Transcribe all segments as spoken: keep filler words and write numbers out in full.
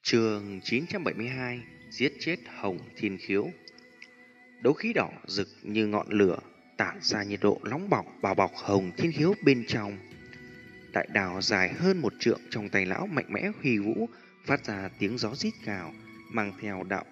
Chương chín trăm bảy mươi hai. Giết chết Hồng Thiên Khiếu. Đấu khí đỏ rực như ngọn lửa, tản ra nhiệt độ nóng bỏng bao bọc Hồng Thiên Khiếu bên trong. Đại đào dài hơn một trượng trong tay lão mạnh mẽ huy vũ, phát ra tiếng gió rít gào, mang theo đạo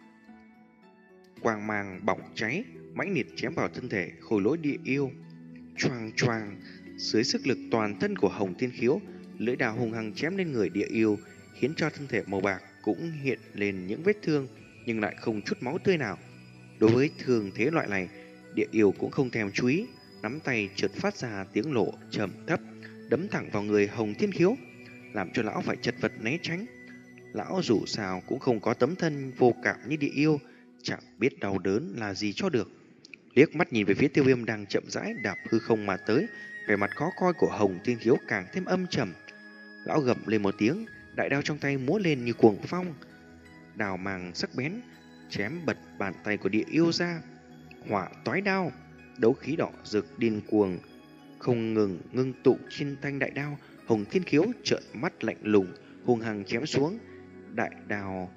quang mang bỏng cháy, mãnh liệt chém vào thân thể khôi lỗi địa yêu. Choang choang, dưới sức lực toàn thân của Hồng Thiên Khiếu, lưỡi đào hung hăng chém lên người địa yêu, khiến cho thân thể màu bạc cũng hiện lên những vết thương, nhưng lại không chút máu tươi nào. Đối với thương thế loại này, địa yêu cũng không thèm chú ý, nắm tay chợt phát ra tiếng lộ trầm thấp, đấm thẳng vào người Hồng Thiên Khiếu, làm cho lão phải chật vật né tránh. Lão dù sao cũng không có tấm thân vô cảm như địa yêu, chẳng biết đau đớn là gì cho được. Liếc mắt nhìn về phía Tiêu Viêm đang chậm rãi đạp hư không mà tới, vẻ mặt khó coi của Hồng Thiên Khiếu càng thêm âm trầm. Lão gầm lên một tiếng, đại đao trong tay múa lên như cuồng phong, đào màng sắc bén chém bật bàn tay của địa yêu ra. Hỏa toái đao, đấu khí đỏ rực điên cuồng không ngừng ngưng tụ trên thanh đại đao. Hồng Thiên Khiếu trợn mắt lạnh lùng, hung hăng chém xuống. Đại đao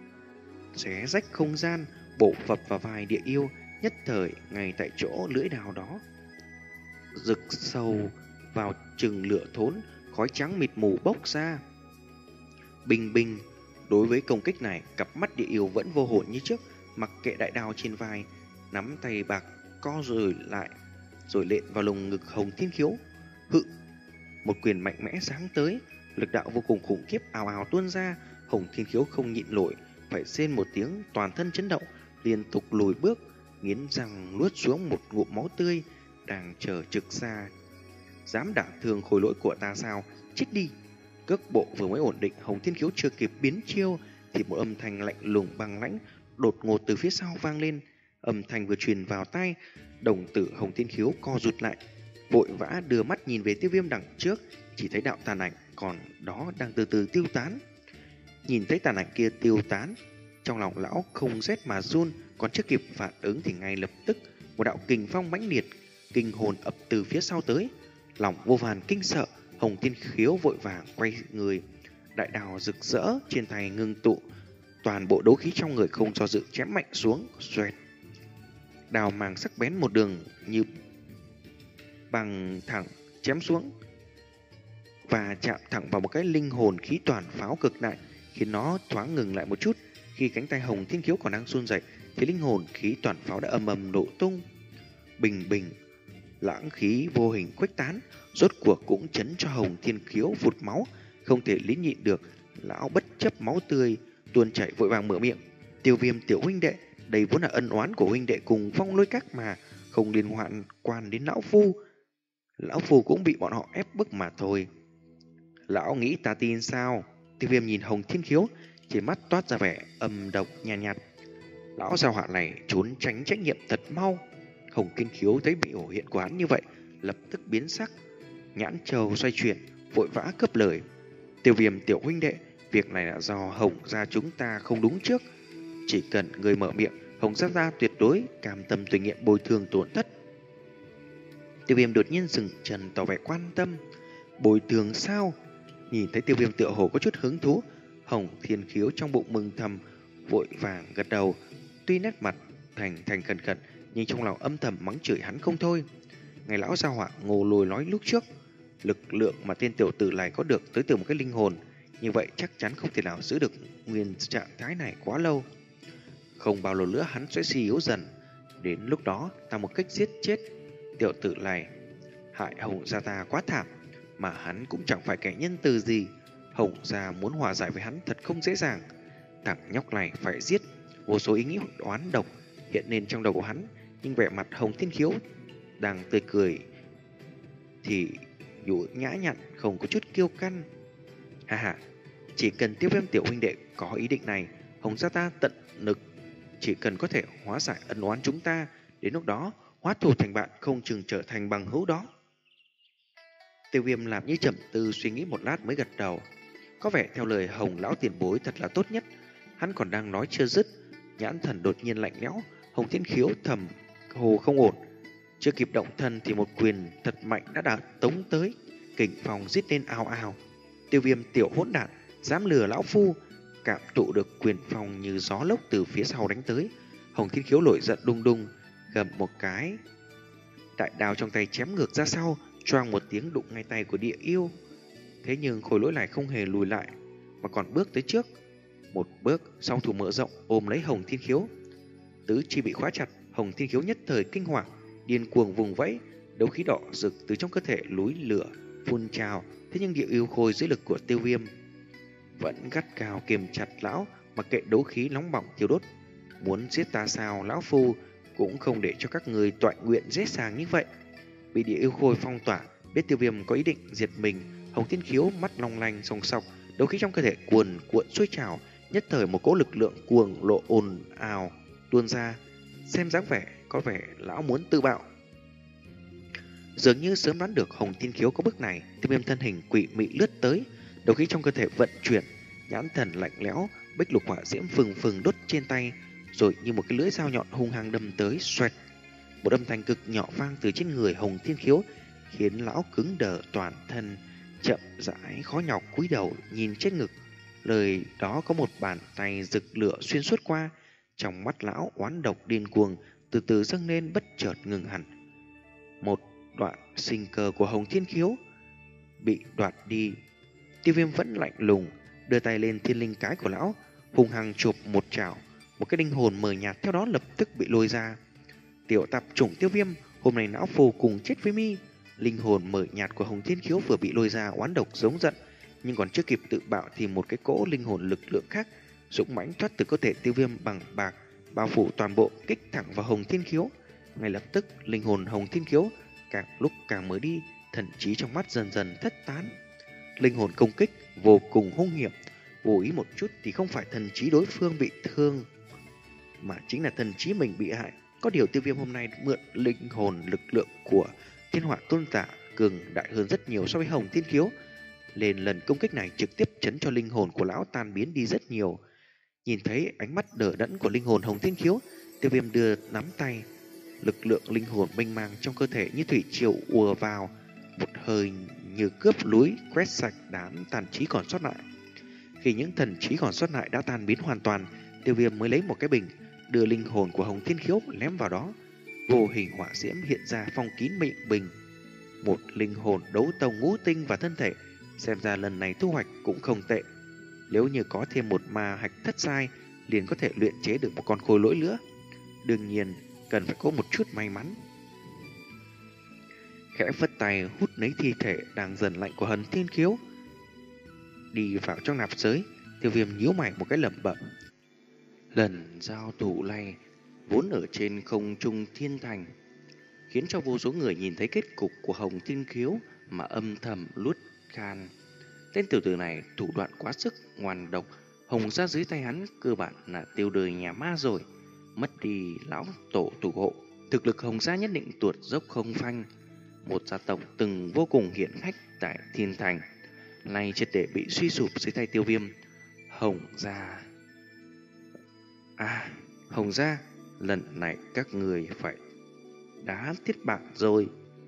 xé rách không gian, bổ phập vào vai địa yêu. Nhất thời ngay tại chỗ lưỡi đao đó rực sâu vào chừng lửa thốn, khói trắng mịt mù bốc ra. Bình bình, đối với công kích này, cặp mắt địa yêu vẫn vô hồn như trước, mặc kệ đại đao trên vai, nắm tay bạc co rồi lại, rồi lện vào lồng ngực Hồng Thiên Khiếu. Hự, một quyền mạnh mẽ giáng tới, lực đạo vô cùng khủng khiếp ào ào tuôn ra. Hồng Thiên Khiếu không nhịn nổi, phải rên một tiếng, toàn thân chấn động, liên tục lùi bước, nghiến răng nuốt xuống một ngụm máu tươi đang chờ trực ra. Dám đả thương khối lỗi của ta sao? Chết đi! Cước bộ vừa mới ổn định, Hồng Thiên Khiếu chưa kịp biến chiêu thì một âm thanh lạnh lùng băng lãnh đột ngột từ phía sau vang lên. Âm thanh vừa truyền vào tai, đồng tử Hồng Thiên Khiếu co rụt lại, vội vã đưa mắt nhìn về Tiêu Viêm đằng trước, chỉ thấy đạo tàn ảnh còn đó đang từ từ tiêu tán. Nhìn thấy tàn ảnh kia tiêu tán, trong lòng lão không rét mà run, còn chưa kịp phản ứng thì ngay lập tức một đạo kình phong mãnh liệt kinh hồn ập từ phía sau tới. Lòng vô vàn kinh sợ, Hồng Thiên Khiếu vội vàng quay người, đại đao rực rỡ trên tay ngưng tụ, toàn bộ đấu khí trong người không do dự chém mạnh xuống. Xoẹt, đao màng sắc bén một đường như bằng thẳng chém xuống và chạm thẳng vào một cái linh hồn khí toàn pháo cực đại, khiến nó thoáng ngừng lại một chút. Khi cánh tay Hồng Thiên Khiếu còn đang run rẩy thì linh hồn khí toàn pháo đã ầm ầm nổ tung. Bình bình, lãng khí vô hình khuếch tán, rốt cuộc cũng chấn cho Hồng Thiên Khiếu vụt máu, không thể lín nhịn được. Lão bất chấp máu tươi tuôn chảy vội vàng mở miệng: Tiêu Viêm tiểu huynh đệ, đây vốn là ân oán của huynh đệ cùng Phong Lôi Các mà, không liên hoạn quan đến lão phu. Lão phu cũng bị bọn họ ép bức mà thôi. Lão nghĩ ta tin sao? Tiêu Viêm nhìn Hồng Thiên Khiếu, trên mắt toát ra vẻ âm độc nhàn nhạt, nhạt. Lão giao họa này trốn tránh trách nhiệm thật mau. Hồng Thiên Khiếu thấy biểu hiện của hắn như vậy, lập tức biến sắc, nhãn châu xoay chuyển, vội vã cướp lời: Tiêu Viêm tiểu huynh đệ, việc này là do Hồng gia chúng ta không đúng trước. Chỉ cần người mở miệng, Hồng gia gia tuyệt đối cam tâm tình nguyện bồi thường tổn thất. Tiêu Viêm đột nhiên dừng chân tỏ vẻ quan tâm: Bồi thường sao? Nhìn thấy Tiêu Viêm tựa hồ có chút hứng thú, Hồng Thiên Khiếu trong bụng mừng thầm, vội vàng gật đầu. Tuy nét mặt thành thành khẩn khẩn, nhưng trong lòng âm thầm mắng chửi hắn không thôi. Ngày lão gia họa ngô lôi nói lúc trước, lực lượng mà tên tiểu tử này có được tới từ một cái linh hồn, như vậy chắc chắn không thể nào giữ được nguyên trạng thái này quá lâu. Không bao lâu nữa hắn sẽ suy yếu dần, đến lúc đó ta một cách giết chết tiểu tử này. Hại Hồng gia ta quá thảm, mà hắn cũng chẳng phải kẻ nhân từ gì. Hồng gia muốn hòa giải với hắn thật không dễ dàng. Thằng nhóc này phải giết. Vô số ý nghĩ oán độc hiện lên trong đầu của hắn, nhưng vẻ mặt Hồng Thiên Khiếu đang tươi cười thì dụ nhã nhặn, không có chút kiêu căng. Ha ha, chỉ cần Tiêu Viêm tiểu huynh đệ có ý định này, Hồng gia ta tận lực, chỉ cần có thể hóa giải ân oán chúng ta, đến lúc đó hóa thù thành bạn, không chừng trở thành bằng hữu đó. Tiêu Viêm làm như trầm tư suy nghĩ một lát mới gật đầu. Có vẻ theo lời Hồng lão tiền bối thật là tốt nhất. Hắn còn đang nói chưa dứt, nhãn thần đột nhiên lạnh lẽo. Hồng Thiên Khiếu thầm hồ không ổn, chưa kịp động thân thì một quyền thật mạnh đã đạp tống tới, kình phong rít lên ào ào. Tiêu Viêm tiểu hỗn đản, dám lừa lão phu, cảm thụ được quyền phong như gió lốc từ phía sau đánh tới. Hồng Thiên Khiếu nổi giận đung đung, gầm một cái, đại đao trong tay chém ngược ra sau, choang một tiếng đụng ngay tay của địa yêu. Thế nhưng khối lỗi lại không hề lùi lại, mà còn bước tới trước. Một bước, song thủ mở rộng ôm lấy Hồng Thiên Khiếu. Tứ chi bị khóa chặt, Hồng Thiên Khiếu nhất thời kinh hoàng, điên cuồng vùng vẫy, đấu khí đỏ rực từ trong cơ thể núi lửa phun trào. Thế nhưng địa yêu khôi dưới lực của Tiêu Viêm vẫn gắt gao kiềm chặt lão, mặc kệ đấu khí nóng bỏng thiêu đốt. Muốn giết ta sao, lão phu cũng không để cho các người toại nguyện dễ dàng như vậy. Bị địa yêu khôi phong tỏa, biết Tiêu Viêm có ý định diệt mình, Hồng Thiên Khiếu mắt long lanh song sọc, đấu khí trong cơ thể cuồn cuộn sôi trào, nhất thời một cỗ lực lượng cuồng lộ ồn ào tuôn ra. Xem dáng vẻ có vẻ lão muốn tự bạo. Dường như sớm đoán được Hồng Thiên Khiếu có bước này, Tiêu Viêm thân hình quỷ mị lướt tới, đấu khí trong cơ thể vận chuyển, nhãn thần lạnh lẽo, bích lục hỏa diễm phừng phừng đốt trên tay, rồi như một cái lưỡi dao nhọn hung hăng đâm tới, xoẹt. Một âm thanh cực nhỏ vang từ trên người Hồng Thiên Khiếu, khiến lão cứng đờ toàn thân, chậm rãi khó nhọc cúi đầu nhìn trên ngực. Lời đó có một bàn tay rực lửa xuyên suốt qua, trong mắt lão oán độc điên cuồng từ từ dâng lên, bất chợt ngừng hẳn. Một đoạn sinh cơ của Hồng Thiên Khiếu bị đoạt đi. Tiêu Viêm vẫn lạnh lùng đưa tay lên thiên linh cái của lão, hung hăng chụp một chảo, một cái linh hồn mờ nhạt theo đó lập tức bị lôi ra. Tiểu tạp chủng Tiêu Viêm, hôm nay não vô cùng chết với mi. Linh hồn mờ nhạt của Hồng Thiên Khiếu vừa bị lôi ra, oán độc giống giận, nhưng còn chưa kịp tự bạo thì một cái cỗ linh hồn lực lượng khác dũng mãnh thoát từ cơ thể Tiêu Viêm bằng bạc, bao phủ toàn bộ, kích thẳng vào Hồng Thiên Khiếu. Ngay lập tức linh hồn Hồng Thiên Khiếu càng lúc càng mới đi, thần trí trong mắt dần dần thất tán. Linh hồn công kích vô cùng hung hiểm, vô ý một chút thì không phải thần trí đối phương bị thương, mà chính là thần trí mình bị hại. Có điều Tiêu Viêm hôm nay mượn linh hồn lực lượng của Thiên Hỏa Tôn Giả cường đại hơn rất nhiều so với Hồng Thiên Khiếu, nên lần công kích này trực tiếp chấn cho linh hồn của lão tan biến đi rất nhiều. Nhìn thấy ánh mắt đờ đẫn của linh hồn Hồng Thiên Khiếu, Tiêu Viêm đưa nắm tay, lực lượng linh hồn mênh mang trong cơ thể như thủy triều ùa vào, một hơi như cướp núi quét sạch đám tàn trí còn sót lại. Khi những thần trí còn sót lại đã tan biến hoàn toàn, Tiêu Viêm mới lấy một cái bình, đưa linh hồn của Hồng Thiên Khiếu ném vào đó. Vô hình hỏa diễm hiện ra phong kín miệng bình. Một linh hồn đấu tông ngũ tinh và thân thể, xem ra lần này thu hoạch cũng không tệ. Nếu như có thêm một ma hạch thất giai, liền có thể luyện chế được một con khôi lỗi nữa. Đương nhiên cần phải có một chút may mắn. Khẽ phất tay hút lấy thi thể đang dần lạnh của Hồng Thiên Khiếu đi vào trong nạp giới. Tiêu Viêm nhíu mày một cái lẩm bẩm. Lần giao thủ này vốn ở trên không trung thiên thành, khiến cho vô số người nhìn thấy kết cục của Hồng Thiên Khiếu mà âm thầm luốt khan. Tên tiểu tử này thủ đoạn quá sức ngoan độc, Hồng gia dưới tay hắn cơ bản là tiêu đời nhà ma rồi. Mất đi lão tổ thủ hộ, thực lực Hồng gia nhất định tuột dốc không phanh. Một gia tộc từng vô cùng hiển hách tại thiên thành, nay triệt để bị suy sụp dưới tay Tiêu Viêm. Hồng gia, à, Hồng gia, lần này các người phải đá thiết bạn rồi.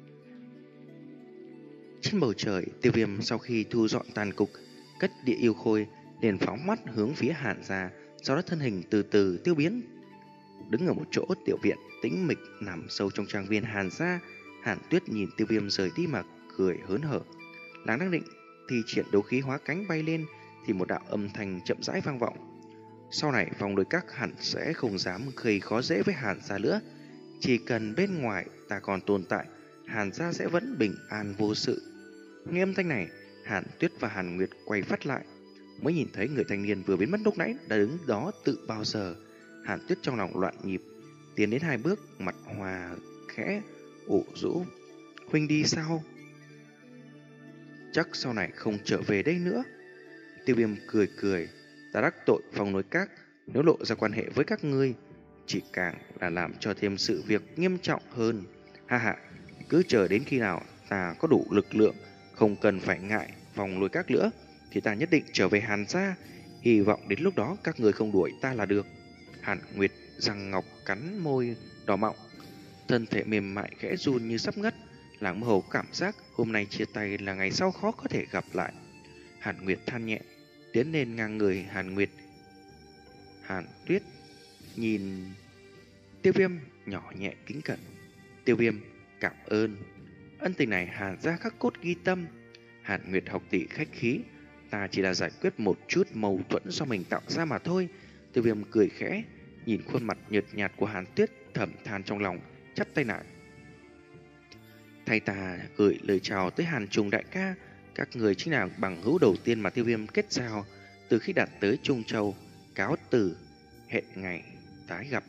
Trên bầu trời, Tiêu Viêm sau khi thu dọn tàn cục, cất địa yêu khôi, liền phóng mắt hướng phía Hàn gia, sau đó thân hình từ từ tiêu biến. Đứng ở một chỗ tiểu viện tĩnh mịch nằm sâu trong trang viên Hàn gia, Hàn Tuyết nhìn Tiêu Viêm rời đi mà cười hớn hở. Nàng đang định thi triển đấu khí hóa cánh bay lên thì một đạo âm thanh chậm rãi vang vọng. Sau này vòng đối các hẳn sẽ không dám gây khó dễ với Hàn gia nữa. Chỉ cần bên ngoài ta còn tồn tại, Hàn gia sẽ vẫn bình an vô sự. Nghe âm thanh này, Hàn Tuyết và Hàn Nguyệt quay phát lại, mới nhìn thấy người thanh niên vừa biến mất lúc nãy đã đứng đó tự bao giờ. Hàn Tuyết trong lòng loạn nhịp, tiến đến hai bước, mặt hòa khẽ ủ rũ. Huynh đi sao? Chắc sau này không trở về đây nữa. Tiêu Viêm cười cười. Ta đắc tội phòng nối các, nếu lộ ra quan hệ với các ngươi, chỉ càng là làm cho thêm sự việc nghiêm trọng hơn. Ha ha, cứ chờ đến khi nào ta có đủ lực lượng, không cần phải ngại phòng lôi các nữa, thì ta nhất định trở về Hàn gia. Hy vọng đến lúc đó các người không đuổi ta là được. Hàn Nguyệt răng ngọc cắn môi đỏ mọng, thân thể mềm mại khẽ run như sắp ngất. Làng mơ hồ cảm giác hôm nay chia tay là ngày sau khó có thể gặp lại. Hàn Nguyệt than nhẹ, tiến lên ngang người Hàn Nguyệt, Hàn Tuyết nhìn Tiêu Viêm nhỏ nhẹ kính cẩn. Tiêu Viêm cảm ơn. Ân tình này Hàn gia khắc cốt ghi tâm. Hàn Nguyệt học tỷ khách khí, ta chỉ là giải quyết một chút mâu thuẫn do mình tạo ra mà thôi. Tiêu Viêm cười khẽ, nhìn khuôn mặt nhợt nhạt của Hàn Tuyết, thầm than trong lòng, chắp tay lại. Thay ta gửi lời chào tới Hàn Trùng đại ca, các người chính là bằng hữu đầu tiên mà Tiêu Viêm kết giao từ khi đạt tới Trung Châu. Cáo từ, hẹn ngày tái gặp.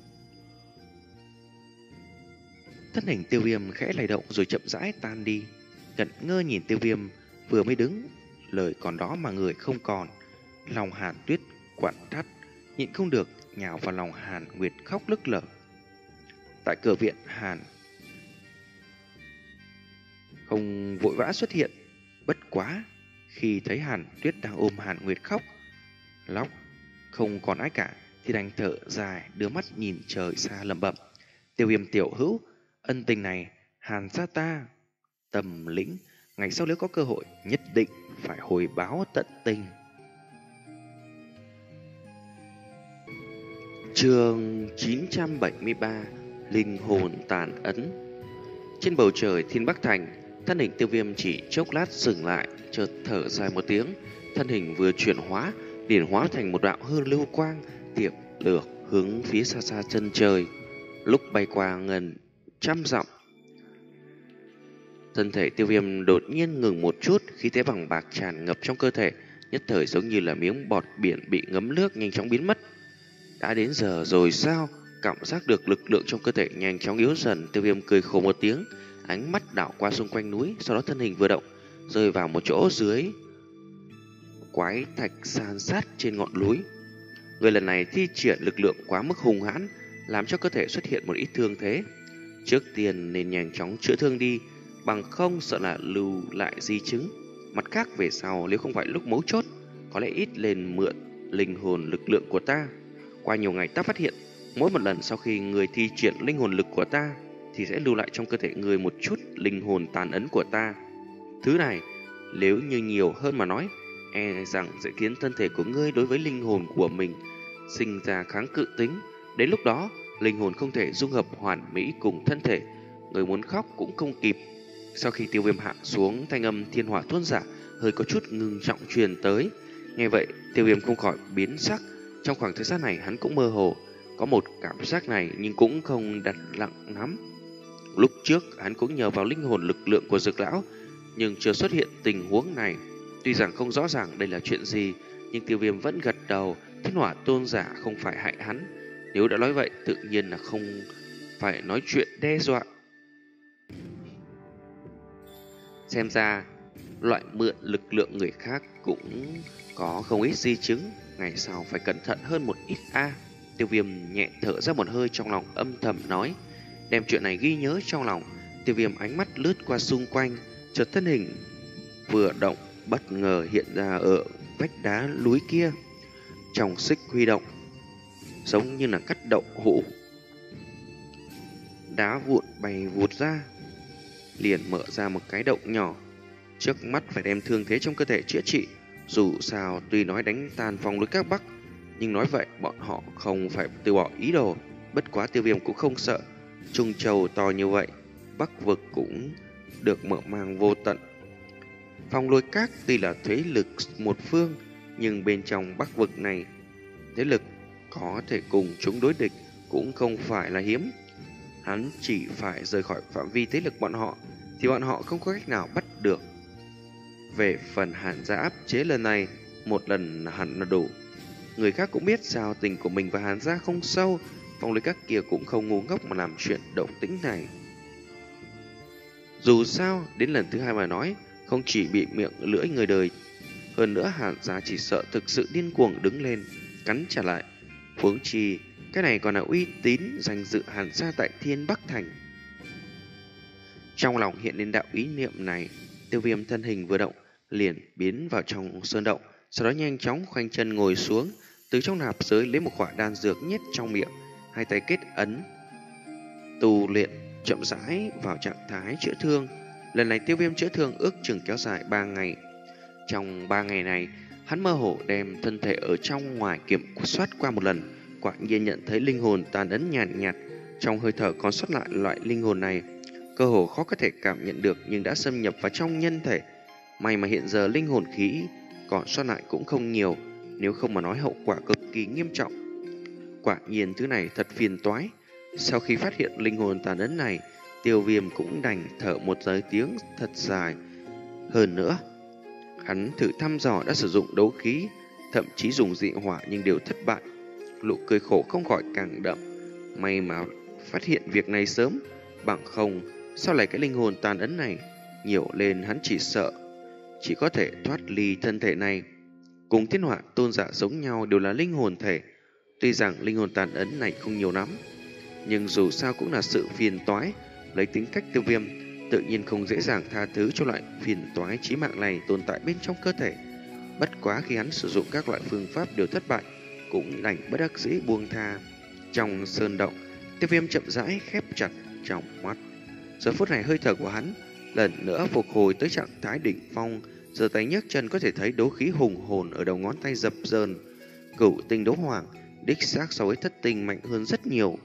Thân hình Tiêu Viêm khẽ lay động rồi chậm rãi tan đi. Ngẩn ngơ nhìn Tiêu Viêm vừa mới đứng, lời còn đó mà người không còn. Lòng Hàn Tuyết quặn thắt, nhịn không được nhào vào lòng Hàn Nguyệt khóc nức nở. Tại cửa viện, Hàn không vội vã xuất hiện. Bất quá khi thấy Hàn Tuyết đang ôm Hàn Nguyệt khóc lóc không còn ai cả, thì đành thở dài, đưa mắt nhìn trời xa lẩm bẩm. Tiêu Viêm tiểu hữu, ân tình này Hàn gia ta tầm lĩnh, ngày sau nếu có cơ hội nhất định phải hồi báo tận tình. Chương chín trăm bảy mươi ba, linh hồn tàn ấn. Trên bầu trời Thiên Bắc Thành, thân hình Tiêu Viêm chỉ chốc lát dừng lại, chợt thở dài một tiếng, thân hình vừa chuyển hóa, liền hóa thành một đạo hư lưu quang, tiệp lược hướng phía xa xa chân trời. Lúc bay qua gần trăm dặm, thân thể Tiêu Viêm đột nhiên ngừng một chút, khí thế vàng bạc tràn ngập trong cơ thể, nhất thời giống như là miếng bọt biển bị ngấm nước nhanh chóng biến mất. Đã đến giờ rồi sao? Cảm giác được lực lượng trong cơ thể nhanh chóng yếu dần, Tiêu Viêm cười khổ một tiếng, ánh mắt đảo qua xung quanh núi, sau đó thân hình vừa động, rơi vào một chỗ dưới quái thạch san sát trên ngọn núi. Người lần này thi triển lực lượng quá mức hung hãn, làm cho cơ thể xuất hiện một ít thương thế. Trước tiên nên nhanh chóng chữa thương đi, bằng không sợ là lưu lại di chứng. Mặt khác về sau, nếu không phải lúc mấu chốt, có lẽ ít lên mượn linh hồn lực lượng của ta. Qua nhiều ngày ta phát hiện, mỗi một lần sau khi người thi triển linh hồn lực của ta, thì sẽ lưu lại trong cơ thể người một chút linh hồn tàn ấn của ta. Thứ này, nếu như nhiều hơn mà nói, e rằng sẽ khiến thân thể của ngươi đối với linh hồn của mình sinh ra kháng cự tính. Đến lúc đó, linh hồn không thể dung hợp hoàn mỹ cùng thân thể, người muốn khóc cũng không kịp. Sau khi Tiêu Viêm hạ xuống, thanh âm thiên hỏa tuôn giả hơi có chút ngưng trọng truyền tới. Nghe vậy, Tiêu Viêm không khỏi biến sắc. Trong khoảng thời gian này hắn cũng mơ hồ có một cảm giác này, nhưng cũng không đặt nặng lắm. Lúc trước hắn cũng nhờ vào linh hồn lực lượng của Dược lão, nhưng chưa xuất hiện tình huống này. Tuy rằng không rõ ràng đây là chuyện gì, nhưng Tiêu Viêm vẫn gật đầu. Thiên hỏa tôn giả không phải hại hắn, nếu đã nói vậy tự nhiên là không phải nói chuyện đe dọa. Xem ra loại mượn lực lượng người khác cũng có không ít di chứng, ngày sau phải cẩn thận hơn một ít a. À, Tiêu Viêm nhẹ thở ra một hơi, trong lòng âm thầm nói, đem chuyện này ghi nhớ trong lòng. Tiêu Viêm ánh mắt lướt qua xung quanh, chợt thân hình vừa động, bất ngờ hiện ra ở vách đá núi kia. Trong xích huy động, giống như là cắt động hũ, đá vụn bay vụt ra, liền mở ra một cái động nhỏ. Trước mắt phải đem thương thế trong cơ thể chữa trị. Dù sao tuy nói đánh tan phòng núi các Bắc, nhưng nói vậy bọn họ không phải từ bỏ ý đồ. Bất quá Tiêu Viêm cũng không sợ, Trung Châu to như vậy, Bắc vực cũng được mở mang vô tận. Phong lôi các tuy là thế lực một phương, nhưng bên trong Bắc vực này, thế lực có thể cùng chúng đối địch cũng không phải là hiếm. Hắn chỉ phải rời khỏi phạm vi thế lực bọn họ, thì bọn họ không có cách nào bắt được. Về phần Hàn gia áp chế lần này, một lần hẳn là đủ. Người khác cũng biết giao tình của mình và Hàn gia không sâu, phong lôi các kia cũng không ngu ngốc mà làm chuyện động tĩnh này. Dù sao, đến lần thứ hai mà nói, không chỉ bị miệng lưỡi người đời, hơn nữa Hàn gia chỉ sợ thực sự điên cuồng đứng lên, cắn trả lại. Huống chi, cái này còn là uy tín danh dự Hàn gia tại Thiên Bắc Thành. Trong lòng hiện lên đạo ý niệm này, Tiêu Viêm thân hình vừa động, liền biến vào trong sơn động, sau đó nhanh chóng khoanh chân ngồi xuống, từ trong nạp giới lấy một quả đan dược nhét trong miệng, hai tay kết ấn tu luyện, chậm rãi vào trạng thái chữa thương. Lần này Tiêu Viêm chữa thương ước chừng kéo dài ba ngày. Trong ba ngày này, Hắn mơ hồ đem thân thể ở trong ngoài kiểm soát qua một lần, quả nhiên nhận thấy linh hồn tàn ấn nhàn nhạt, nhạt trong hơi thở còn sót lại. Loại linh hồn này cơ hồ khó có thể cảm nhận được nhưng đã xâm nhập vào trong nhân thể. May mà hiện giờ linh hồn khí còn sót lại cũng không nhiều, nếu không mà nói hậu quả cực kỳ nghiêm trọng. Quả nhiên thứ này thật phiền toái. Sau khi phát hiện linh hồn tàn ấn này, Tiêu Viêm cũng đành thở một giới tiếng thật dài. Hơn nữa, hắn thử thăm dò đã sử dụng đấu khí, thậm chí dùng dị hỏa nhưng đều thất bại. Nụ cười khổ không khỏi càng đậm. May mà phát hiện việc này sớm, bằng không sao lại cái linh hồn tàn ấn này nhiều lên, hắn chỉ sợ chỉ có thể thoát ly thân thể này. Cùng Thiên Hỏa tôn giả giống nhau đều là linh hồn thể. Tuy rằng linh hồn tàn ấn này không nhiều lắm, nhưng dù sao cũng là sự phiền toái. Lấy tính cách Tiêu Viêm, tự nhiên không dễ dàng tha thứ cho loại phiền toái chí mạng này tồn tại bên trong cơ thể. Bất quá khi hắn sử dụng các loại phương pháp đều thất bại, cũng đành bất đắc dĩ buông tha. Trong sơn động, Tiêu Viêm chậm rãi khép chặt trong mắt. Giờ phút này hơi thở của hắn lần nữa phục hồi tới trạng thái đỉnh phong. Giờ tay nhấc chân có thể thấy đấu khí hùng hồn ở đầu ngón tay dập dờn. Cửu tinh đấu hoàng đích xác so với thất tinh mạnh hơn rất nhiều.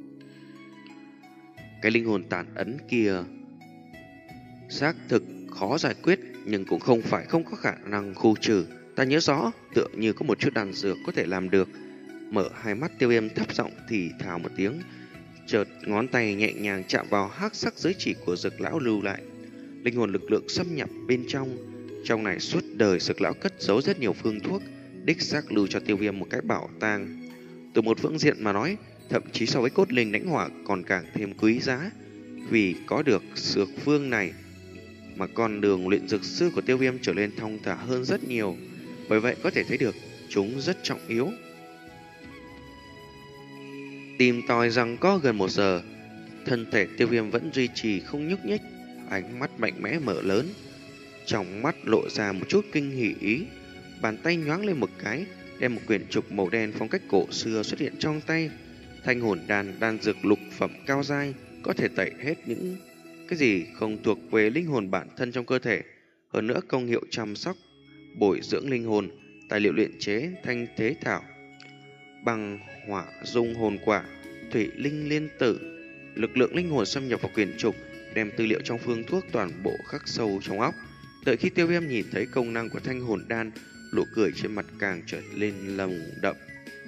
Cái linh hồn tàn ấn kia xác thực khó giải quyết, nhưng cũng không phải không có khả năng khu trừ. Ta nhớ rõ, tựa như có một chút đan dược có thể làm được. Mở hai mắt, Tiêu Viêm thấp giọng thì thào một tiếng, chợt ngón tay nhẹ nhàng chạm vào hắc sắc giới chỉ của Dực lão lưu lại. Linh hồn lực lượng xâm nhập bên trong. Trong này suốt đời Dực lão cất giấu rất nhiều phương thuốc, đích xác lưu cho Tiêu Viêm một cái bảo tàng. Từ một phương diện mà nói, thậm chí so với cốt linh đánh hỏa còn càng thêm quý giá. Vì có được dược phương này mà con đường luyện dược sư của Tiêu Viêm trở nên thong thả hơn rất nhiều. Bởi vậy có thể thấy được chúng rất trọng yếu. Tìm tòi rằng có gần một giờ, thân thể Tiêu Viêm vẫn duy trì không nhúc nhích, ánh mắt mạnh mẽ mở lớn, trong mắt lộ ra một chút kinh hỉ ý. Bàn tay nhoáng lên một cái, đem một quyển trục màu đen phong cách cổ xưa xuất hiện trong tay. Thanh hồn đan, đan dược lục phẩm cao giai, có thể tẩy hết những cái gì không thuộc về linh hồn bản thân trong cơ thể. Hơn nữa công hiệu chăm sóc, bồi dưỡng linh hồn, tài liệu luyện chế thanh thế thảo, bằng hỏa dung hồn quả, thủy linh liên tử. Lực lượng linh hồn xâm nhập vào quyển trục, đem tư liệu trong phương thuốc toàn bộ khắc sâu trong óc. Đợi khi Tiêu Viêm nhìn thấy công năng của thanh hồn đan, nụ cười trên mặt càng trở lên lồng đậm.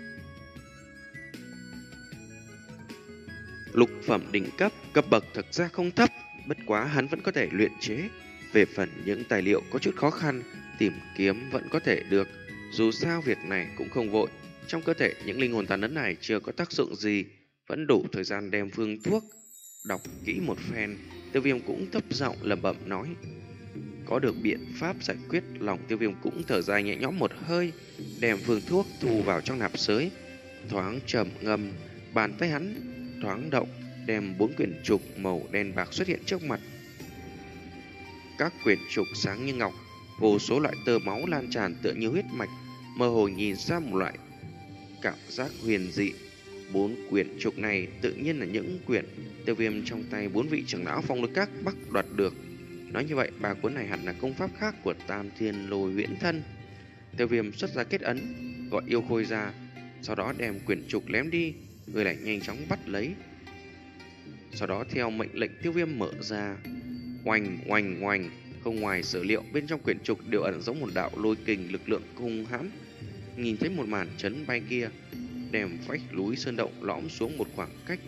Lục phẩm đỉnh cấp, cấp bậc thực ra không thấp, bất quá hắn vẫn có thể luyện chế. Về phần những tài liệu có chút khó khăn, tìm kiếm vẫn có thể được. Dù sao việc này cũng không vội. Trong cơ thể những linh hồn tàn ấn này chưa có tác dụng gì, vẫn đủ thời gian đem phương thuốc đọc kỹ một phen. Tiêu Viêm cũng thấp giọng lẩm bẩm nói. Có được biện pháp giải quyết, lòng Tiêu Viêm cũng thở dài nhẹ nhõm một hơi, đem phương thuốc thu vào trong nạp sới. Thoáng trầm ngâm, bàn tay hắn thoáng động, đem bốn quyển trục màu đen bạc xuất hiện trước mặt. Các quyển trục sáng như ngọc, vô số loại tơ máu lan tràn tựa như huyết mạch, mơ hồ nhìn ra một loại cảm giác huyền dị. Bốn quyển trục này tự nhiên là những quyển Tiêu Viêm trong tay bốn vị trưởng lão Phong Lôi Các bắt đoạt được. Nói như vậy, ba cuốn này hẳn là công pháp khác của Tam Thiên Lôi Huyễn Thân. Tiêu Viêm xuất ra kết ấn, gọi yêu khôi ra, sau đó đem quyển trục ném đi, người lại nhanh chóng bắt lấy. Sau đó theo mệnh lệnh Tiêu Viêm mở ra, oanh oanh oanh, không ngoài sở liệu, bên trong quyển trục đều ẩn giống một đạo lôi kình lực lượng hung hãn. Nhìn thấy một màn chấn bay kia, đem vách núi sơn động lõm xuống một khoảng cách.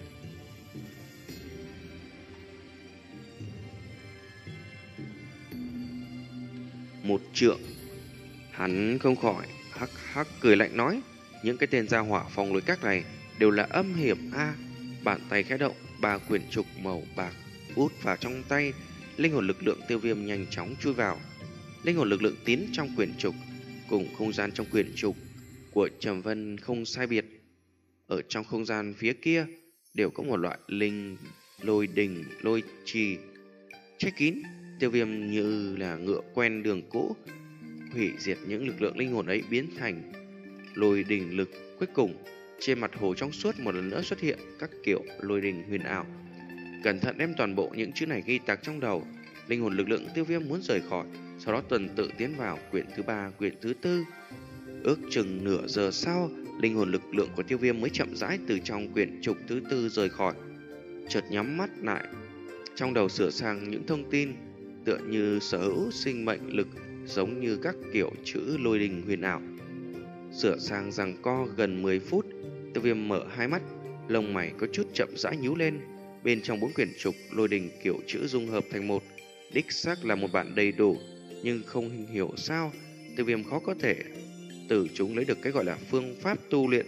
Một trượng. Hắn không khỏi hắc hắc cười lạnh nói, những cái tên gia hỏa Phong Lôi Các này đều là âm hiểm a. À. Bàn tay khẽ động, ba quyển trục màu bạc út vào trong tay. Linh hồn lực lượng Tiêu Viêm nhanh chóng chui vào. Linh hồn lực lượng tiến trong quyển trục cùng không gian trong quyển trục của Trầm Vân không sai biệt. Ở trong không gian phía kia đều có một loại linh lôi đình lôi trì che kín. Tiêu Viêm như là ngựa quen đường cũ, hủy diệt những lực lượng linh hồn ấy biến thành lôi đình lực. Cuối cùng trên mặt hồ trong suốt một lần nữa xuất hiện các kiểu lôi đình huyền ảo. Cẩn thận đem toàn bộ những chữ này ghi tạc trong đầu, linh hồn lực lượng Tiêu Viêm muốn rời khỏi, sau đó tuần tự tiến vào quyển thứ ba, quyển thứ tư. Ước chừng nửa giờ sau, linh hồn lực lượng của Tiêu Viêm mới chậm rãi từ trong quyển trục thứ tư rời khỏi. Chợt nhắm mắt lại, trong đầu sửa sang những thông tin tựa như sở hữu sinh mệnh lực, giống như các kiểu chữ lôi đình huyền ảo. Sửa sang giằng co gần mười phút, Tiêu Viêm mở hai mắt, lông mày có chút chậm rãi nhíu lên. Bên trong bốn quyển trục lôi đình kiểu chữ dung hợp thành một, đích xác là một bản đầy đủ, nhưng không hiểu sao Tiêu Viêm khó có thể từ chúng lấy được cái gọi là phương pháp tu luyện.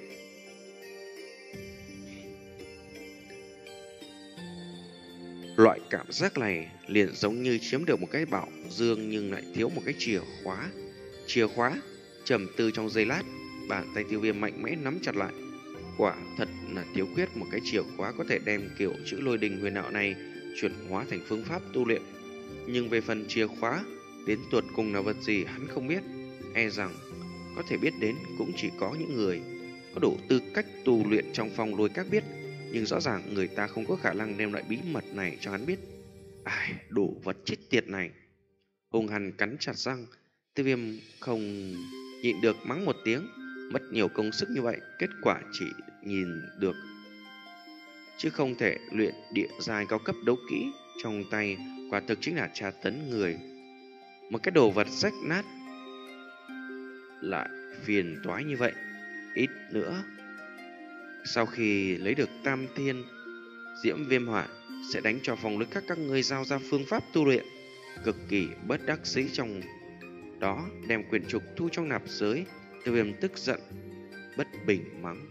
Loại cảm giác này liền giống như chiếm được một cái bảo dương nhưng lại thiếu một cái chìa khóa. Chìa khóa, trầm tư trong giây lát, bàn tay Tiêu Viêm mạnh mẽ nắm chặt lại. Quả thật là thiếu khuyết một cái chìa khóa có thể đem kiểu chữ lôi đình huyền ảo này chuyển hóa thành phương pháp tu luyện. Nhưng về phần chìa khóa, đến tuột cùng là vật gì hắn không biết. E rằng có thể biết đến cũng chỉ có những người có đủ tư cách tu luyện trong phong lôi các biết. Nhưng rõ ràng người ta không có khả năng đem lại bí mật này cho hắn biết. Ai, đủ vật chết tiệt này. Hùng hằn cắn chặt răng, Tiêu Viêm không nhịn được mắng một tiếng. Mất nhiều công sức như vậy, kết quả chỉ nhìn được chứ không thể luyện địa giai cao cấp đấu kỹ. Trong tay quả thực chính là tra tấn người. Một cái đồ vật rách nát lại phiền toái như vậy. Ít nữa, sau khi lấy được Tam Thiên Diễm Viêm Hỏa, sẽ đánh cho phòng lôi các các ngươi giao ra phương pháp tu luyện. Cực kỳ bất đắc dĩ trong đó đem quyển trục thu trong nạp giới. Tiêu Viêm tức giận bất bình mắng: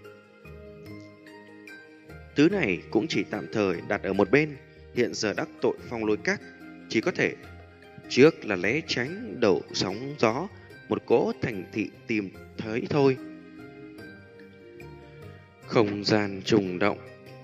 thứ này cũng chỉ tạm thời đặt ở một bên, hiện giờ đắc tội phong lôi các, chỉ có thể trước là né tránh đầu sóng gió một cỗ thành thị tìm thấy thôi. Không gian trùng động.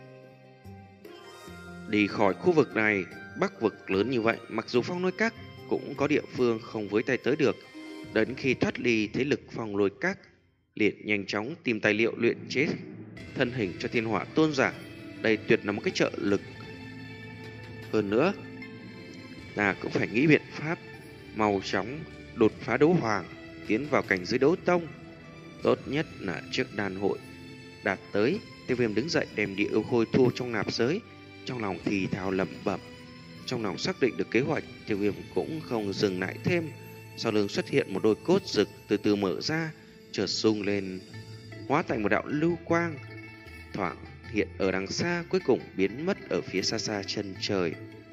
Đi khỏi khu vực này, bắc vực lớn như vậy, mặc dù phong lôi các cũng có địa phương không với tay tới được. Đến khi thoát ly thế lực phong lôi các, liền nhanh chóng tìm tài liệu luyện chế thân hình cho thiên hỏa tôn giả. Đây tuyệt là một cái trợ lực. Hơn nữa, ta cũng phải nghĩ biện pháp mau chóng đột phá đấu hoàng, tiến vào cảnh giới đấu tông. Tốt nhất là trước đàn hội đạt tới. Tiêu Viêm đứng dậy đem địa yêu khôi thu trong nạp giới, trong lòng thì thào lẩm bẩm. Trong lòng xác định được kế hoạch, Tiêu Viêm cũng không dừng lại thêm. Sau lưng xuất hiện một đôi cốt rực từ từ mở ra, chợt sung lên, hóa thành một đạo lưu quang, thoảng hiện ở đằng xa, cuối cùng biến mất ở phía xa xa chân trời.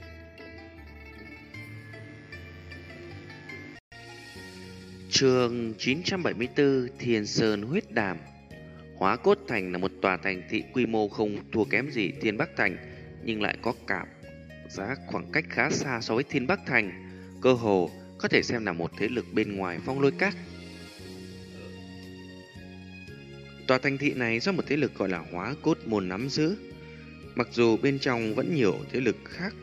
Chương chín trăm bảy mươi tư, Thiên Sơn Huyết Đàm. Hóa Cốt Thành là một tòa thành thị quy mô không thua kém gì Thiên Bắc Thành, nhưng lại có cảm giác khoảng cách khá xa so với Thiên Bắc Thành, cơ hồ có thể xem là một thế lực bên ngoài phong lôi các. Tòa thành thị này do một thế lực gọi là Hóa Cốt Môn nắm giữ. Mặc dù bên trong vẫn nhiều thế lực khác,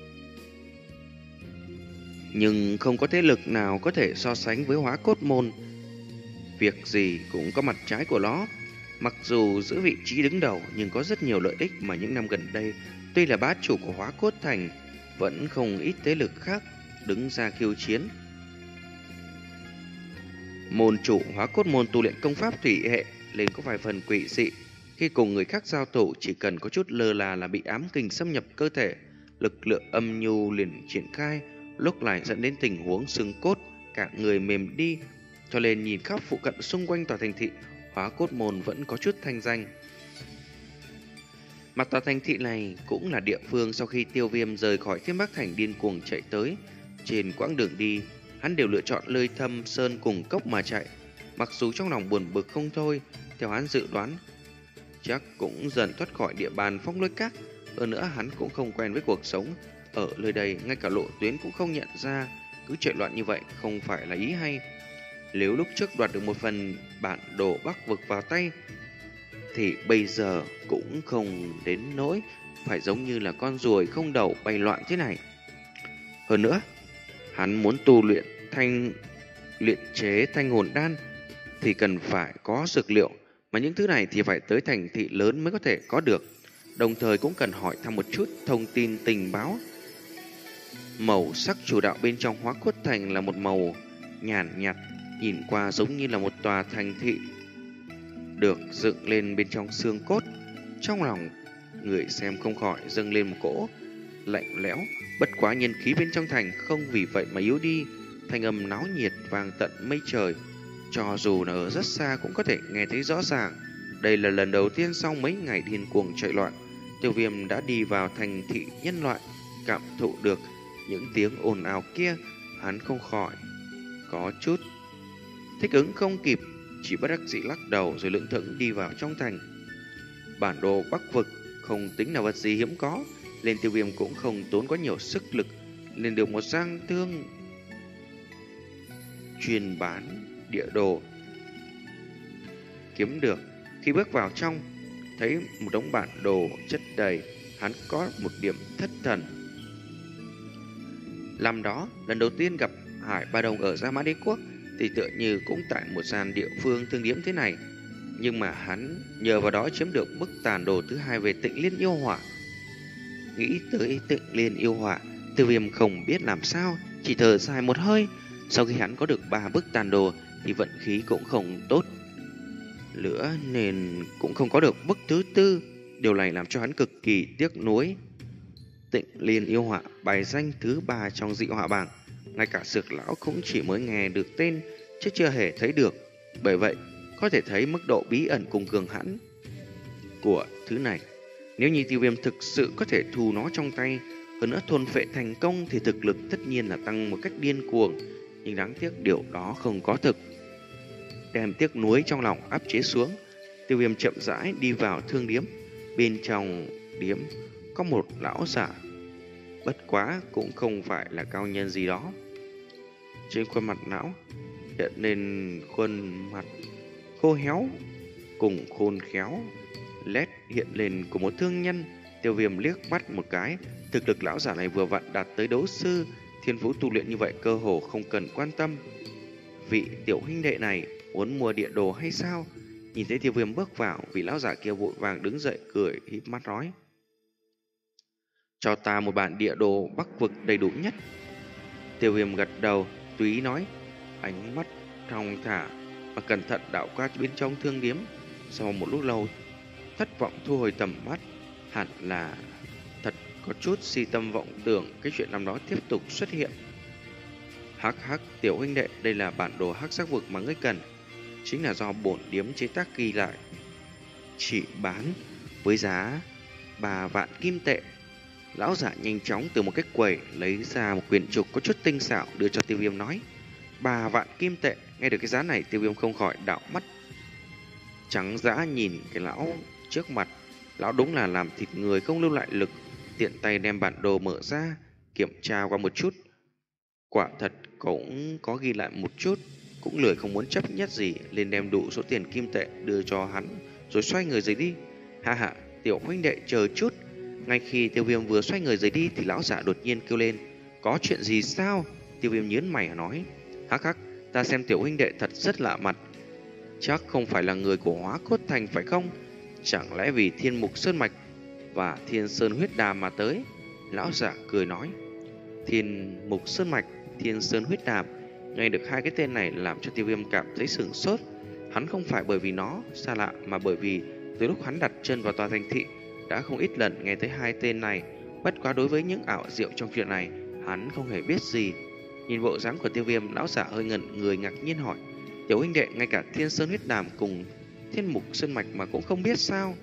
nhưng không có thế lực nào có thể so sánh với Hóa Cốt Môn. Việc gì cũng có mặt trái của nó. Mặc dù giữ vị trí đứng đầu, nhưng có rất nhiều lợi ích mà những năm gần đây, tuy là bá chủ của Hóa Cốt Thành, vẫn không ít thế lực khác đứng ra khiêu chiến. Môn chủ Hóa Cốt Môn tu luyện công pháp thủy hệ, nên có vài phần quỷ dị. Khi cùng người khác giao thủ, chỉ cần có chút lơ là là bị ám kình xâm nhập cơ thể, lực lượng âm nhu liền triển khai, lúc lại dẫn đến tình huống xương cốt cả người mềm đi. Cho nên nhìn khắp phụ cận xung quanh tòa thành thị, Hóa Cốt Môn vẫn có chút thanh danh. Mà tòa thành thị này cũng là địa phương sau khi Tiêu Viêm rời khỏi Thiên Bắc Thành điên cuồng chạy tới. Trên quãng đường đi, hắn đều lựa chọn nơi thâm sơn cùng cốc mà chạy. Mặc dù trong lòng buồn bực không thôi, theo hắn dự đoán, chắc cũng dần thoát khỏi địa bàn phong lôi các. Hơn nữa hắn cũng không quen với cuộc sống ở nơi đây, ngay cả lộ tuyến cũng không nhận ra. Cứ chạy loạn như vậy không phải là ý hay. Nếu lúc trước đoạt được một phần bản đồ Bắc vực vào tay, thì bây giờ cũng không đến nỗi phải giống như là con ruồi không đầu bay loạn thế này. Hơn nữa, hắn muốn tu luyện thanh luyện chế thanh hồn đan thì cần phải có dược liệu, mà những thứ này thì phải tới thành thị lớn mới có thể có được. Đồng thời cũng cần hỏi thăm một chút thông tin tình báo. Màu sắc chủ đạo bên trong Hóa Cốt Thành là một màu nhàn nhạt, nhìn qua giống như là một tòa thành thị được dựng lên bên trong xương cốt. Trong lòng người xem không khỏi dâng lên một cỗ lạnh lẽo. Bất quá nhân khí bên trong thành không vì vậy mà yếu đi, thanh âm náo nhiệt vang tận mây trời, cho dù là ở rất xa cũng có thể nghe thấy rõ ràng. Đây là lần đầu tiên sau mấy ngày điên cuồng chạy loạn, Tiêu Viêm đã đi vào thành thị nhân loại, cảm thụ được những tiếng ồn ào kia, hắn không khỏi có chút thích ứng không kịp, chỉ bất đắc dĩ lắc đầu rồi lững thững đi vào trong thành. Bản đồ Bắc vực không tính là vật gì hiếm có, nên Tiêu Viêm cũng không tốn quá nhiều sức lực lên được một gian thương chuyên bán địa đồ kiếm được. Khi bước vào trong, thấy một đống bản đồ chất đầy, hắn có một điểm thất thần. Năm đó, lần đầu tiên gặp Hải Ba Đồng ở Gia Mã Đế Quốc thì tựa như cũng tại một gian địa phương thương điếm thế này, nhưng mà hắn nhờ vào đó chiếm được bức tàn đồ thứ hai về Tịnh Liên Yêu Hỏa. Nghĩ tới Tịnh Liên Yêu Hỏa, Tiêu Viêm không biết làm sao, chỉ thở dài một hơi. Sau khi hắn có được ba bức tàn đồ thì vận khí cũng không tốt nữa, nên cũng không có được bức thứ tư. Điều này làm cho hắn cực kỳ tiếc nuối. Tịnh Liên Yêu Hỏa bài danh thứ ba trong dị họa bảng, ngay cả Sược Lão cũng chỉ mới nghe được tên chứ chưa hề thấy được. Bởi vậy có thể thấy mức độ bí ẩn cùng cường hãn của thứ này. Nếu như Tiêu Viêm thực sự có thể thu nó trong tay, hơn nữa thôn phệ thành công, thì thực lực tất nhiên là tăng một cách điên cuồng. Nhưng đáng tiếc điều đó không có thực. Đem tiếc nuối trong lòng áp chế xuống, Tiêu Viêm chậm rãi đi vào thương điếm. Bên trong điếm có một lão giả, bất quá cũng không phải là cao nhân gì đó. Trên khuôn mặt lão hiện lên khuôn mặt khô héo cùng khôn khéo, nét hiện lên của một thương nhân. Tiêu Viêm liếc mắt một cái, thực lực lão giả này vừa vặn đạt tới đấu sư, thiên phú tu luyện như vậy cơ hồ không cần quan tâm. Vị tiểu huynh đệ này muốn mua địa đồ hay sao? Nhìn thấy Tiêu Viêm bước vào, vị lão giả kia vội vàng đứng dậy cười híp mắt nói: "Cho ta một bản địa đồ Bắc vực đầy đủ nhất." Tiêu Viêm gật đầu, tùy ý nói, ánh mắt thong thả và cẩn thận đảo qua bên trong thương điếm. Sau một lúc lâu, thất vọng thu hồi tầm mắt, hẳn là thật có chút si tâm vọng tưởng cái chuyện năm đó tiếp tục xuất hiện. "Hắc hắc, tiểu huynh đệ, đây là bản đồ hắc sắc vực mà ngươi cần, chính là do bổn điếm chế tác ghi lại, chỉ bán với giá ba vạn kim tệ." Lão giả nhanh chóng từ một cái quầy lấy ra một quyển trục có chút tinh xảo đưa cho Tiêu Viêm, nói: "Ba vạn kim tệ." Nghe được cái giá này, Tiêu Viêm không khỏi đảo mắt trắng dã nhìn cái lão trước mặt. Lão đúng là làm thịt người không lưu lại lực. Tiện tay đem bản đồ mở ra kiểm tra qua một chút, quả thật cũng có ghi lại một chút. Cũng lười không muốn chấp nhất gì, lên đem đủ số tiền kim tệ đưa cho hắn rồi xoay người rời đi. "Ha ha, tiểu huynh đệ chờ chút." Ngay khi Tiêu Viêm vừa xoay người rời đi thì lão giả đột nhiên kêu lên: "Có chuyện gì sao?" Tiêu Viêm nhướng mày nói: "Hắc hắc, ta xem tiểu huynh đệ thật rất lạ mặt, chắc không phải là người của Hóa Cốt Thành phải không? Chẳng lẽ vì Thiên Mục Sơn Mạch và Thiên Sơn Huyết Đàm mà tới?" Lão giả cười nói: "Thiên Mục Sơn Mạch, Thiên Sơn Huyết Đàm." Nghe được hai cái tên này làm cho Tiêu Viêm cảm thấy sửng sốt. Hắn không phải bởi vì nó xa lạ, mà bởi vì từ lúc hắn đặt chân vào tòa thành thị đã không ít lần nghe thấy hai tên này. Bất quá đối với những ảo diệu trong chuyện này, hắn không hề biết gì. Nhìn bộ dáng của Tiêu Viêm, lão giả hơi ngẩn người ngạc nhiên hỏi: "Tiểu huynh đệ, ngay cả Thiên Sơn Huyết Đàm cùng Thiên Mục Sơn Mạch mà cũng không biết sao?"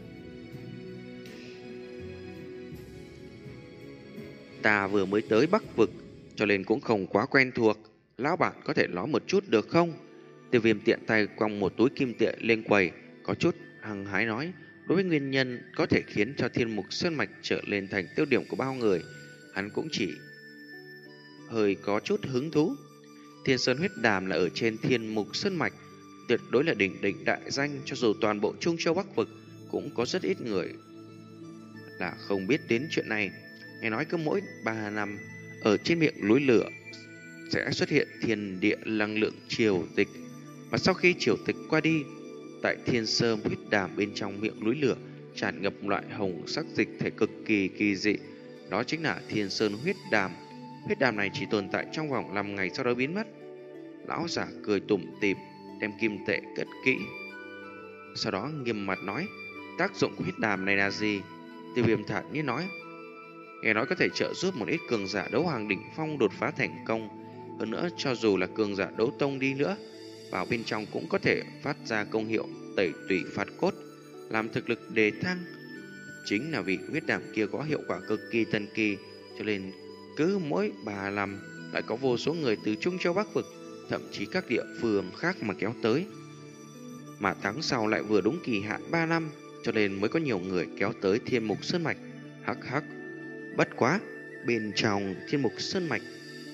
"Ta vừa mới tới Bắc vực, cho nên cũng không quá quen thuộc. Lão bạn có thể nói một chút được không?" Tiêu Viêm tiện tay quăng một túi kim tệ lên quầy, có chút hăng hái nói. Đối với nguyên nhân có thể khiến cho Thiên Mục Sơn Mạch trở lên thành tiêu điểm của bao người, hắn cũng chỉ hơi có chút hứng thú. Thiên Sơn Huyết Đàm là ở trên Thiên Mục Sơn Mạch, tuyệt đối là đỉnh đỉnh đại danh, cho dù toàn bộ Trung Châu Bắc vực cũng có rất ít người là không biết đến chuyện này. Nghe nói cứ mỗi ba năm ở trên miệng núi lửa sẽ xuất hiện thiên địa năng lượng triều tịch, mà sau khi triều tịch qua đi, tại Thiên Sơn Huyết Đàm bên trong miệng núi lửa tràn ngập loại hồng sắc dịch thể cực kỳ kỳ dị, đó chính là Thiên Sơn Huyết Đàm. huyết đàm này chỉ tồn tại trong vòng năm ngày sau đó biến mất. Lão giả cười tủm tỉm, đem kim tệ cất kỹ. Sau đó nghiêm mặt nói, tác dụng của huyết đàm này là gì? Tiêu Viêm thản nhiên nói, nghe nói có thể trợ giúp một ít cường giả đấu hoàng đỉnh phong đột phá thành công. Hơn nữa, cho dù là cường giả đấu tông đi nữa, vào bên trong cũng có thể phát ra công hiệu tẩy tủy phạt cốt, làm thực lực đề thăng. Chính là vì huyết đàm kia có hiệu quả cực kỳ thần kỳ, cho nên cứ mỗi ba năm lại có vô số người từ Trung Châu Bắc Vực, thậm chí các địa phương khác mà kéo tới. Mà tháng sau lại vừa đúng kỳ hạn ba năm, cho nên mới có nhiều người kéo tới Thiên Mục Sơn Mạch. Hắc hắc. Bất quá, bên trong Thiên Mục Sơn Mạch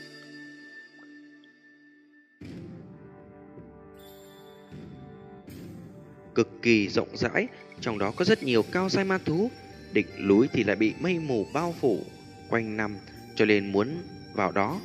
cực kỳ rộng rãi, trong đó có rất nhiều cao giai ma thú. Đỉnh núi thì lại bị mây mù bao phủ quanh năm, cho nên muốn vào đó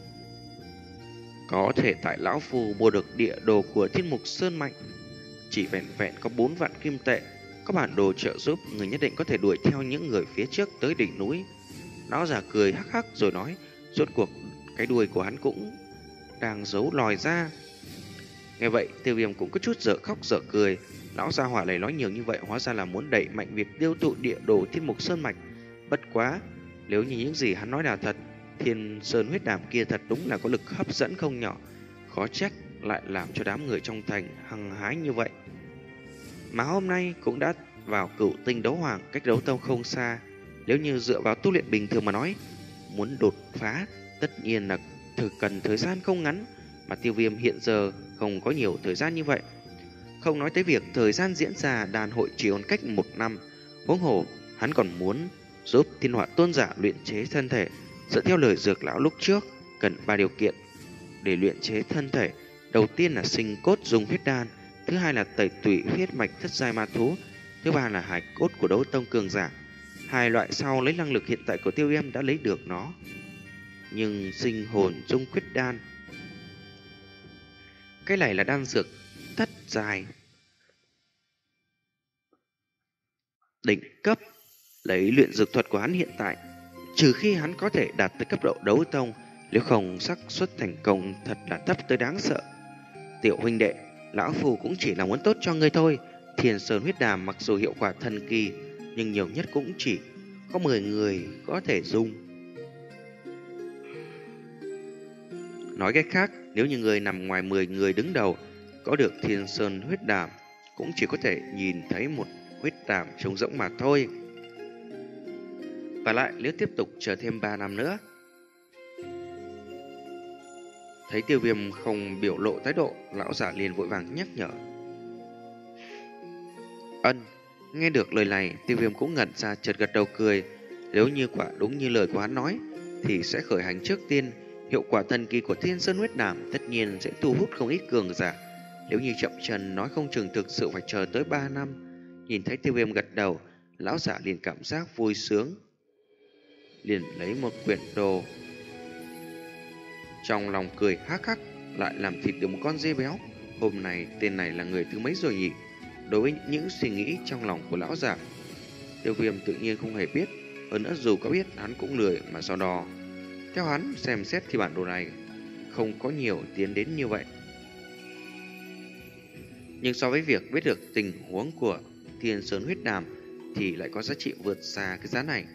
có thể tại lão phù mua được địa đồ của Thiên Mục Sơn Mạch. Chỉ vẹn vẹn có bốn vạn kim tệ, có bản đồ trợ giúp, người nhất định có thể đuổi theo những người phía trước tới đỉnh núi. Lão già cười hắc hắc rồi nói, rốt cuộc cái đuôi của hắn cũng đang giấu lòi ra. Nghe vậy, Tiêu Viêm cũng có chút dở khóc dở cười. Lão gia hỏa này nói nhiều như vậy hóa ra là muốn đẩy mạnh việc tiêu thụ địa đồ Thiên Mục Sơn Mạch. Bất quá, nếu như những gì hắn nói là thật, Thiên Sơn huyết đàm kia thật đúng là có lực hấp dẫn không nhỏ, khó trách lại làm cho đám người trong thành hăng hái như vậy. Mà hôm nay cũng đã vào cửu tinh đấu hoàng, cách đấu tông không xa. Nếu như dựa vào tu luyện bình thường mà nói, muốn đột phá tất nhiên là thử cần thời gian không ngắn, mà Tiêu Viêm hiện giờ không có nhiều thời gian như vậy. Không nói tới việc thời gian diễn ra đàn hội chỉ còn cách một năm, huống hồ hắn còn muốn giúp Thiên Họa Tôn giả luyện chế thân thể. Dựa theo lời dược lão lúc trước, cần ba điều kiện để luyện chế thân thể. Đầu tiên là sinh cốt dùng huyết đan, thứ hai là tẩy tủy huyết mạch thất giai ma thú, thứ ba là hải cốt của đấu tông cường giả. Hai loại sau lấy năng lực hiện tại của Tiêu Viêm đã lấy được nó, nhưng sinh hồn dung huyết đan, cái này là đan dược thất giai đỉnh cấp. Lấy luyện dược thuật của hắn hiện tại, trừ khi hắn có thể đạt tới cấp độ đấu tông, nếu không xác suất thành công thật là thấp tới đáng sợ. Tiểu huynh đệ, lão phù cũng chỉ là muốn tốt cho ngươi thôi. Thiên Sơn huyết đàm mặc dù hiệu quả thần kỳ, nhưng nhiều nhất cũng chỉ có mười người có thể dùng. Nói cách khác, nếu như người nằm ngoài mười người đứng đầu có được Thiên Sơn huyết đàm, cũng chỉ có thể nhìn thấy một huyết đàm trống rỗng mà thôi. Và lại nếu tiếp tục chờ thêm ba năm nữa. Thấy Tiêu Viêm không biểu lộ thái độ, lão giả liền vội vàng nhắc nhở. Ân. Nghe được lời này, Tiêu Viêm cũng ngẩn ra, chợt gật đầu cười. Nếu như quả đúng như lời của hắn nói, thì sẽ khởi hành trước tiên. Hiệu quả thần kỳ của Thiên Sơn huyết đàm tất nhiên sẽ thu hút không ít cường giả. Nếu như chậm chân nói không chừng thực sự phải chờ tới ba năm. Nhìn thấy Tiêu Viêm gật đầu, lão giả liền cảm giác vui sướng, liền lấy một quyển đồ, trong lòng cười hắc hắc, lại làm thịt được một con dê béo. Hôm nay tên này là người thứ mấy rồi nhỉ? Đối với những suy nghĩ trong lòng của lão giả, Tiêu Viêm tự nhiên không hề biết. Hơn nữa dù có biết, hắn cũng lười mà so đo. Theo hắn xem xét thì bản đồ này không có nhiều tiến đến như vậy, nhưng so với việc biết được tình huống của Thiên Sơn huyết đàm thì lại có giá trị vượt xa cái giá này.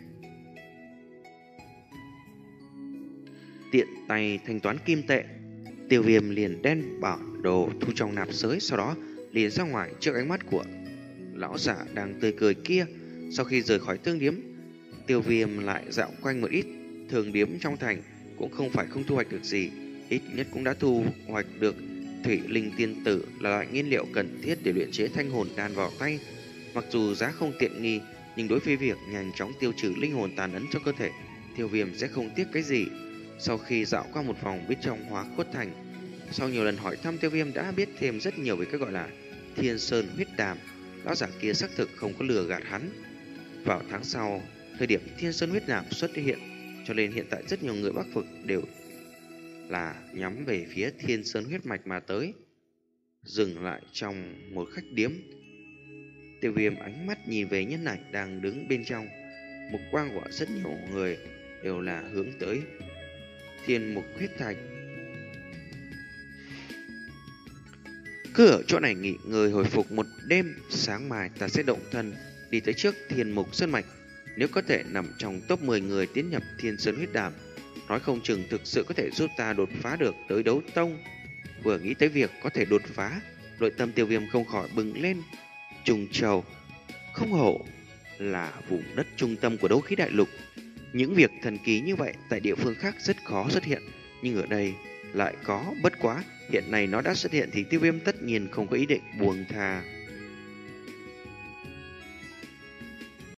Tiện tay thanh toán kim tệ, Tiêu Viêm liền đem bản đồ thu trong nạp giới, sau đó liền ra ngoài trước ánh mắt của lão giả đang tươi cười kia. Sau khi rời khỏi thương điếm, Tiêu Viêm lại dạo quanh một ít thương điếm trong thành, cũng không phải không thu hoạch được gì, ít nhất cũng đã thu hoạch được thủy linh tiên tử, là loại nguyên liệu cần thiết để luyện chế thanh hồn đan vào tay. Mặc dù giá không tiện nghi, nhưng đối với việc nhanh chóng tiêu trừ linh hồn tàn ấn trong cơ thể, Tiêu Viêm sẽ không tiếc cái gì. Sau khi dạo qua một vòng bên trong Hóa Khuất Thành, sau nhiều lần hỏi thăm, Tiêu Viêm đã biết thêm rất nhiều về cái gọi là Thiên Sơn huyết đàm. Lão giả kia xác thực không có lừa gạt hắn. Vào tháng sau, thời điểm Thiên Sơn huyết đàm xuất hiện, cho nên hiện tại rất nhiều người Bắc Vực đều là nhắm về phía Thiên Sơn huyết mạch mà tới. Dừng lại trong một khách điếm, Tiêu Viêm ánh mắt nhìn về nhân ảnh đang đứng bên trong. Mục quang của rất nhiều người đều là hướng tới Thiên Mục Huyết Thạch. Cứ ở chỗ này nghỉ ngơi hồi phục một đêm, sáng mai ta sẽ động thân đi tới trước Thiên Mục Sơn Mạch. Nếu có thể nằm trong top mười người tiến nhập Thiên Sơn Huyết Đàm, nói không chừng thực sự có thể giúp ta đột phá được tới đấu tông. Vừa nghĩ tới việc có thể đột phá, nội tâm Tiêu Viêm không khỏi bừng lên. Trùng Châu không hổ là vùng đất trung tâm của đấu khí đại lục. Những việc thần kỳ như vậy tại địa phương khác rất khó xuất hiện, nhưng ở đây lại có. Bất quá hiện nay nó đã xuất hiện thì Tiêu Viêm tất nhiên không có ý định buông tha.